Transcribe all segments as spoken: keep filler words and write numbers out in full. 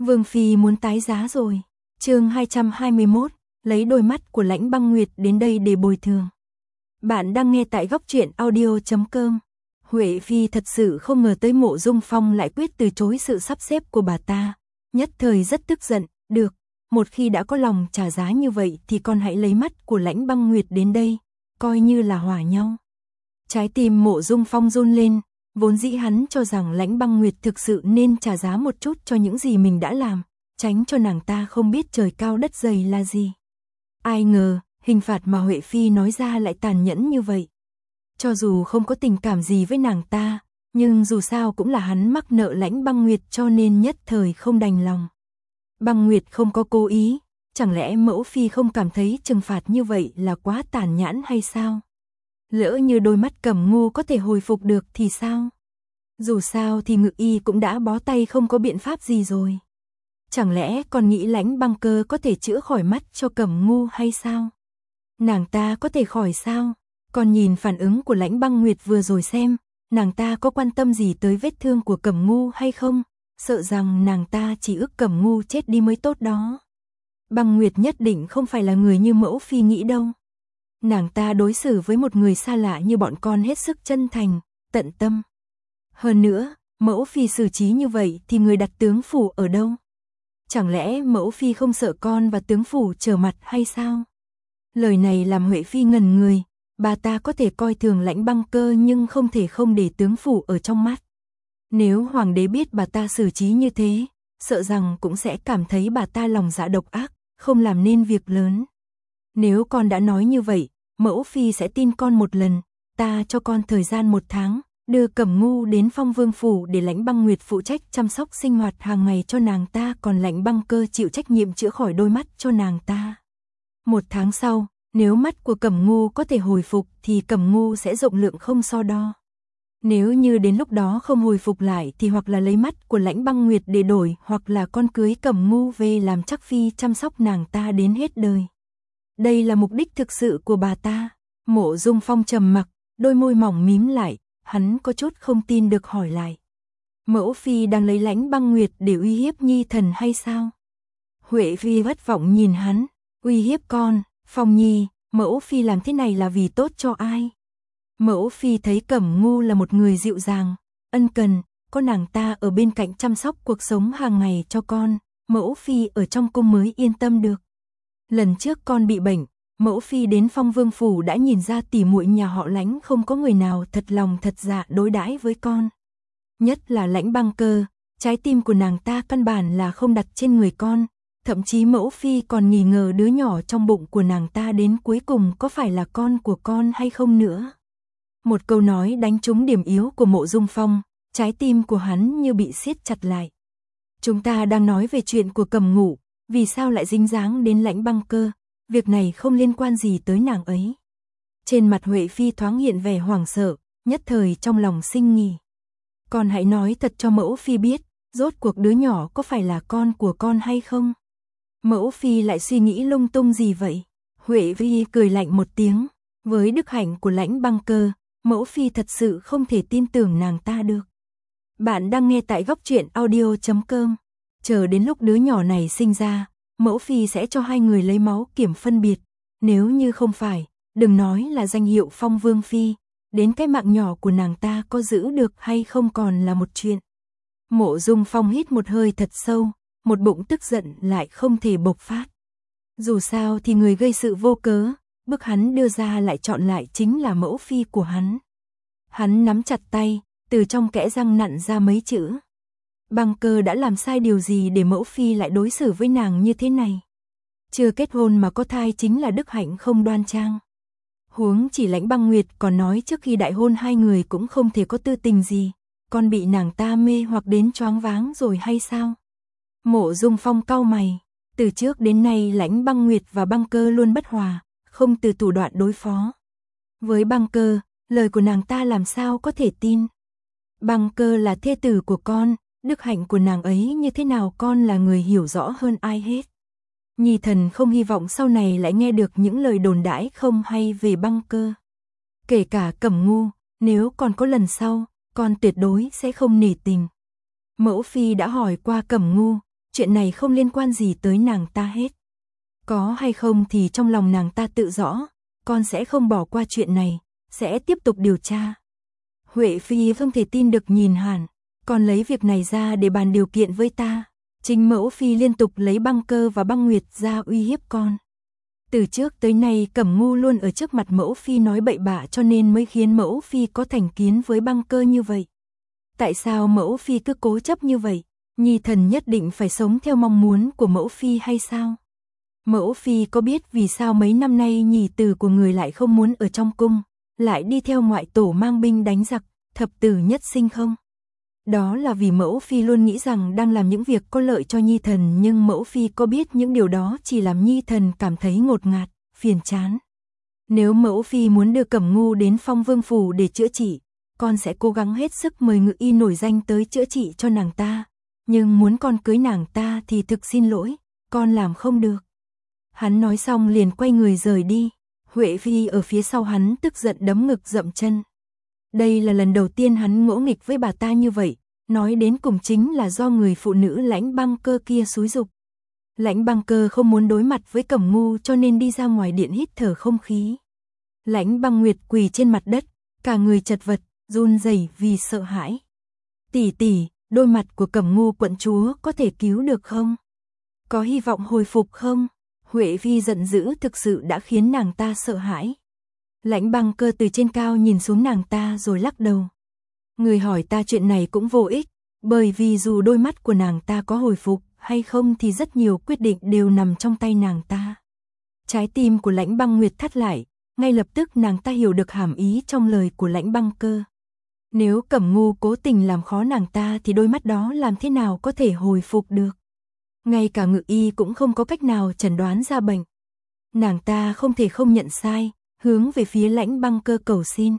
Vương Phi muốn tái giá rồi. Chương hai trăm hai mươi mốt, lấy đôi mắt của Lãnh Băng Nguyệt đến đây để bồi thường. Bạn đang nghe tại góc truyện audio chấm com. Huệ Phi thật sự không ngờ tới Mộ Dung Phong lại quyết từ chối sự sắp xếp của bà ta. Nhất thời rất tức giận, được, một khi đã có lòng trả giá như vậy thì con hãy lấy mắt của Lãnh Băng Nguyệt đến đây, coi như là hòa nhau. Trái tim Mộ Dung Phong run lên, vốn dĩ hắn cho rằng Lãnh Băng Nguyệt thực sự nên trả giá một chút cho những gì mình đã làm, tránh cho nàng ta không biết trời cao đất dày là gì. Ai ngờ, hình phạt mà Huệ Phi nói ra lại tàn nhẫn như vậy. Cho dù không có tình cảm gì với nàng ta, nhưng dù sao cũng là hắn mắc nợ Lãnh Băng Nguyệt cho nên nhất thời không đành lòng. Băng Nguyệt không có cố ý, chẳng lẽ mẫu phi không cảm thấy trừng phạt như vậy là quá tàn nhẫn hay sao? Lỡ như đôi mắt Cẩm Ngu có thể hồi phục được thì sao? Dù sao thì Ngự Y cũng đã bó tay không có biện pháp gì rồi. Chẳng lẽ còn nghĩ Lãnh Băng Cơ có thể chữa khỏi mắt cho Cẩm Ngu hay sao? Nàng ta có thể khỏi sao? Còn nhìn phản ứng của Lãnh Băng Nguyệt vừa rồi xem, nàng ta có quan tâm gì tới vết thương của Cẩm Ngu hay không? Sợ rằng nàng ta chỉ ước Cẩm Ngu chết đi mới tốt đó. Băng Nguyệt nhất định không phải là người như mẫu phi nghĩ đâu. Nàng ta đối xử với một người xa lạ như bọn con hết sức chân thành, tận tâm. Hơn nữa, mẫu phi xử trí như vậy thì người đặt tướng phủ ở đâu? Chẳng lẽ mẫu phi không sợ con và tướng phủ trở mặt hay sao? Lời này làm Huệ Phi ngẩn người, bà ta có thể coi thường Lãnh Băng Cơ nhưng không thể không để tướng phủ ở trong mắt. Nếu hoàng đế biết bà ta xử trí như thế, sợ rằng cũng sẽ cảm thấy bà ta lòng dạ độc ác, không làm nên việc lớn. Nếu con đã nói như vậy, mẫu phi sẽ tin con một lần, ta cho con thời gian một tháng, đưa Cẩm Ngu đến Phong Vương phủ để Lãnh Băng Nguyệt phụ trách chăm sóc sinh hoạt hàng ngày cho nàng ta, còn Lãnh Băng Cơ chịu trách nhiệm chữa khỏi đôi mắt cho nàng ta. Một tháng sau, nếu mắt của Cẩm Ngu có thể hồi phục thì Cẩm Ngu sẽ rộng lượng không so đo. Nếu như đến lúc đó không hồi phục lại thì hoặc là lấy mắt của Lãnh Băng Nguyệt để đổi, hoặc là con cưới Cẩm Ngu về làm chắc phi chăm sóc nàng ta đến hết đời. Đây là mục đích thực sự của bà ta. Mộ Dung Phong trầm mặc, đôi môi mỏng mím lại, hắn có chút không tin được hỏi lại. Mẫu phi đang lấy Lãnh Băng Nguyệt để uy hiếp nhi thần hay sao? Huệ Phi vất vọng nhìn hắn, uy hiếp con, Phong nhi, mẫu phi làm thế này là vì tốt cho ai? Mẫu phi thấy Cẩm Ngu là một người dịu dàng, ân cần, có nàng ta ở bên cạnh chăm sóc cuộc sống hàng ngày cho con, mẫu phi ở trong cung mới yên tâm được. Lần trước con bị bệnh, mẫu phi đến Phong Vương phủ đã nhìn ra tỉ muội nhà họ Lãnh không có người nào thật lòng thật dạ đối đãi với con. Nhất là Lãnh Băng Cơ, trái tim của nàng ta căn bản là không đặt trên người con, thậm chí mẫu phi còn nghi ngờ đứa nhỏ trong bụng của nàng ta đến cuối cùng có phải là con của con hay không nữa. Một câu nói đánh trúng điểm yếu của Mộ Dung Phong, trái tim của hắn như bị siết chặt lại. Chúng ta đang nói về chuyện của Cẩm Ngu, vì sao lại dính dáng đến Lãnh Băng Cơ, việc này không liên quan gì tới nàng ấy. Trên mặt Huệ Phi thoáng hiện vẻ hoảng sợ, nhất thời trong lòng sinh nghi. Con hãy nói thật cho mẫu phi biết, rốt cuộc đứa nhỏ có phải là con của con hay không? Mẫu phi lại suy nghĩ lung tung gì vậy? Huệ Phi cười lạnh một tiếng, với đức hạnh của Lãnh Băng Cơ, mẫu phi thật sự không thể tin tưởng nàng ta được. Bạn đang nghe tại góc truyện audio chấm com. Chờ đến lúc đứa nhỏ này sinh ra, mẫu phi sẽ cho hai người lấy máu kiểm phân biệt. Nếu như không phải, đừng nói là danh hiệu Phong Vương phi, đến cái mạng nhỏ của nàng ta có giữ được hay không còn là một chuyện. Mộ Dung Phong hít một hơi thật sâu, một bụng tức giận lại không thể bộc phát. Dù sao thì người gây sự vô cớ, bức hắn đưa ra lại chọn lại chính là mẫu phi của hắn. Hắn nắm chặt tay, từ trong kẽ răng nặn ra mấy chữ. Băng Cơ đã làm sai điều gì để mẫu phi lại đối xử với nàng như thế này? Chưa kết hôn mà có thai chính là đức hạnh không đoan trang. Huống chỉ Lãnh Băng Nguyệt còn nói trước khi đại hôn hai người cũng không thể có tư tình gì, con bị nàng ta mê hoặc đến choáng váng rồi hay sao? Mộ Dung Phong cau mày, từ trước đến nay Lãnh Băng Nguyệt và Băng Cơ luôn bất hòa, không từ thủ đoạn đối phó. Với Băng Cơ, lời của nàng ta làm sao có thể tin? Băng Cơ là thê tử của con, đức hạnh của nàng ấy như thế nào con là người hiểu rõ hơn ai hết. Nhi thần không hy vọng sau này lại nghe được những lời đồn đãi không hay về Băng Cơ. Kể cả Cẩm Ngu, nếu còn có lần sau, con tuyệt đối sẽ không nể tình. Mẫu phi đã hỏi qua Cẩm Ngu, chuyện này không liên quan gì tới nàng ta hết. Có hay không thì trong lòng nàng ta tự rõ, con sẽ không bỏ qua chuyện này, sẽ tiếp tục điều tra. Huệ Phi không thể tin được nhìn Hàn, còn lấy việc này ra để bàn điều kiện với ta. Trình Mẫu Phi liên tục lấy Băng Cơ và Băng Nguyệt ra uy hiếp con. Từ trước tới nay Cẩm Ngu luôn ở trước mặt Mẫu Phi nói bậy bạ cho nên mới khiến Mẫu Phi có thành kiến với Băng Cơ như vậy. Tại sao Mẫu Phi cứ cố chấp như vậy? Nhi thần nhất định phải sống theo mong muốn của Mẫu Phi hay sao? Mẫu Phi có biết vì sao mấy năm nay nhì tử của người lại không muốn ở trong cung, lại đi theo ngoại tổ mang binh đánh giặc, thập tử nhất sinh không? Đó là vì Mẫu Phi luôn nghĩ rằng đang làm những việc có lợi cho Nhi thần, nhưng Mẫu Phi có biết những điều đó chỉ làm Nhi thần cảm thấy ngột ngạt, phiền chán. Nếu Mẫu Phi muốn đưa Cẩm Ngu đến Phong Vương phủ để chữa trị, con sẽ cố gắng hết sức mời ngự y nổi danh tới chữa trị cho nàng ta, nhưng muốn con cưới nàng ta thì thực xin lỗi, con làm không được. Hắn nói xong liền quay người rời đi, Huệ Phi ở phía sau hắn tức giận đấm ngực dậm chân. Đây là lần đầu tiên hắn ngỗ nghịch với bà ta như vậy, nói đến cùng chính là do người phụ nữ Lãnh Băng Cơ kia xúi giục. Lãnh Băng Cơ không muốn đối mặt với Cẩm Ngu cho nên đi ra ngoài điện hít thở không khí. Lãnh Băng Nguyệt quỳ trên mặt đất, cả người chật vật, run rẩy vì sợ hãi. Tỷ tỷ, đôi mặt của Cẩm Ngu quận chúa có thể cứu được không? Có hy vọng hồi phục không? Huệ Phi giận dữ thực sự đã khiến nàng ta sợ hãi. Lãnh Băng Cơ từ trên cao nhìn xuống nàng ta rồi lắc đầu. Người hỏi ta chuyện này cũng vô ích, bởi vì dù đôi mắt của nàng ta có hồi phục hay không thì rất nhiều quyết định đều nằm trong tay nàng ta. Trái tim của Lãnh Băng Nguyệt thắt lại, ngay lập tức nàng ta hiểu được hàm ý trong lời của Lãnh Băng Cơ. Nếu Cẩm Ngu cố tình làm khó nàng ta thì đôi mắt đó làm thế nào có thể hồi phục được. Ngay cả ngự y cũng không có cách nào chẩn đoán ra bệnh. Nàng ta không thể không nhận sai, hướng về phía Lãnh Băng Cơ cầu xin.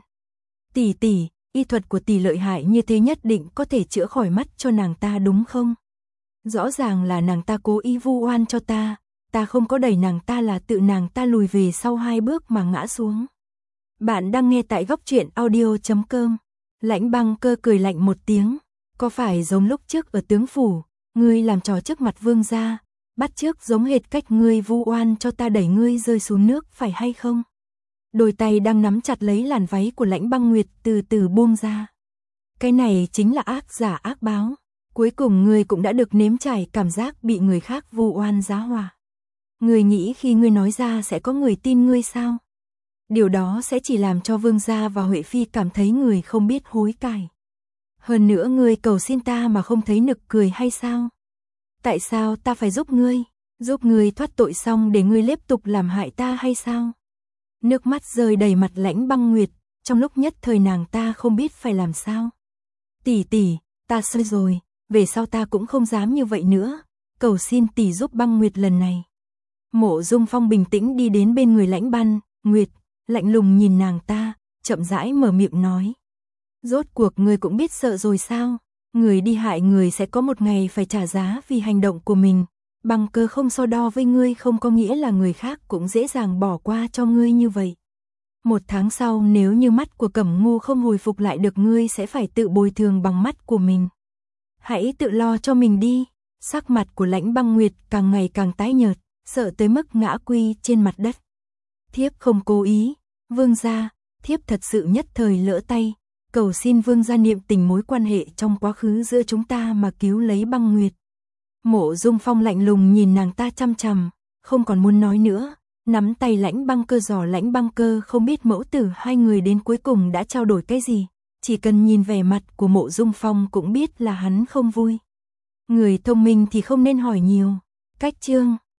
Tỷ tỷ, y thuật của tỷ lợi hại như thế nhất định có thể chữa khỏi mắt cho nàng ta đúng không? Rõ ràng là nàng ta cố ý vu oan cho ta, ta không có đẩy nàng ta, là tự nàng ta lùi về sau hai bước mà ngã xuống. Bạn đang nghe tại góc truyện audio chấm com. Lãnh Băng Cơ cười lạnh một tiếng, có phải giống lúc trước ở tướng phủ, ngươi làm trò trước mặt vương gia, bắt chước giống hệt cách ngươi vu oan cho ta đẩy ngươi rơi xuống nước phải hay không? Đôi tay đang nắm chặt lấy làn váy của Lãnh Băng Nguyệt từ từ buông ra. Cái này chính là ác giả ác báo, cuối cùng ngươi cũng đã được nếm trải cảm giác bị người khác vu oan giá hòa. Ngươi nghĩ khi ngươi nói ra sẽ có người tin ngươi sao? Điều đó sẽ chỉ làm cho vương gia và Huệ Phi cảm thấy người không biết hối cải. Hơn nữa ngươi cầu xin ta mà không thấy nực cười hay sao? Tại sao ta phải giúp ngươi? Giúp ngươi thoát tội xong để ngươi tiếp tục làm hại ta hay sao? Nước mắt rơi đầy mặt Lãnh Băng Nguyệt, trong lúc nhất thời nàng ta không biết phải làm sao. Tỷ tỷ, ta sai rồi, về sau ta cũng không dám như vậy nữa, cầu xin tỷ giúp Băng Nguyệt lần này. Mộ Dung Phong bình tĩnh đi đến bên người Lãnh Băng Nguyệt, lạnh lùng nhìn nàng ta, chậm rãi mở miệng nói. Rốt cuộc ngươi cũng biết sợ rồi sao? Người đi hại người sẽ có một ngày phải trả giá vì hành động của mình. Băng Cơ không so đo với ngươi không có nghĩa là người khác cũng dễ dàng bỏ qua cho ngươi như vậy. Một tháng sau nếu như mắt của Cẩm Ngu không hồi phục lại được, ngươi sẽ phải tự bồi thường bằng mắt của mình. Hãy tự lo cho mình đi. Sắc mặt của Lãnh Băng Nguyệt càng ngày càng tái nhợt, sợ tới mức ngã quy trên mặt đất. Thiếp không cố ý, vương gia, thiếp thật sự nhất thời lỡ tay, cầu xin vương gia niệm tình mối quan hệ trong quá khứ giữa chúng ta mà cứu lấy Băng Nguyệt. Mộ Dung Phong lạnh lùng nhìn nàng ta chăm chằm, không còn muốn nói nữa, nắm tay Lãnh Băng Cơ dò Lãnh Băng Cơ không biết mẫu tử hai người đến cuối cùng đã trao đổi cái gì, chỉ cần nhìn vẻ mặt của Mộ Dung Phong cũng biết là hắn không vui. Người thông minh thì không nên hỏi nhiều. Cách chương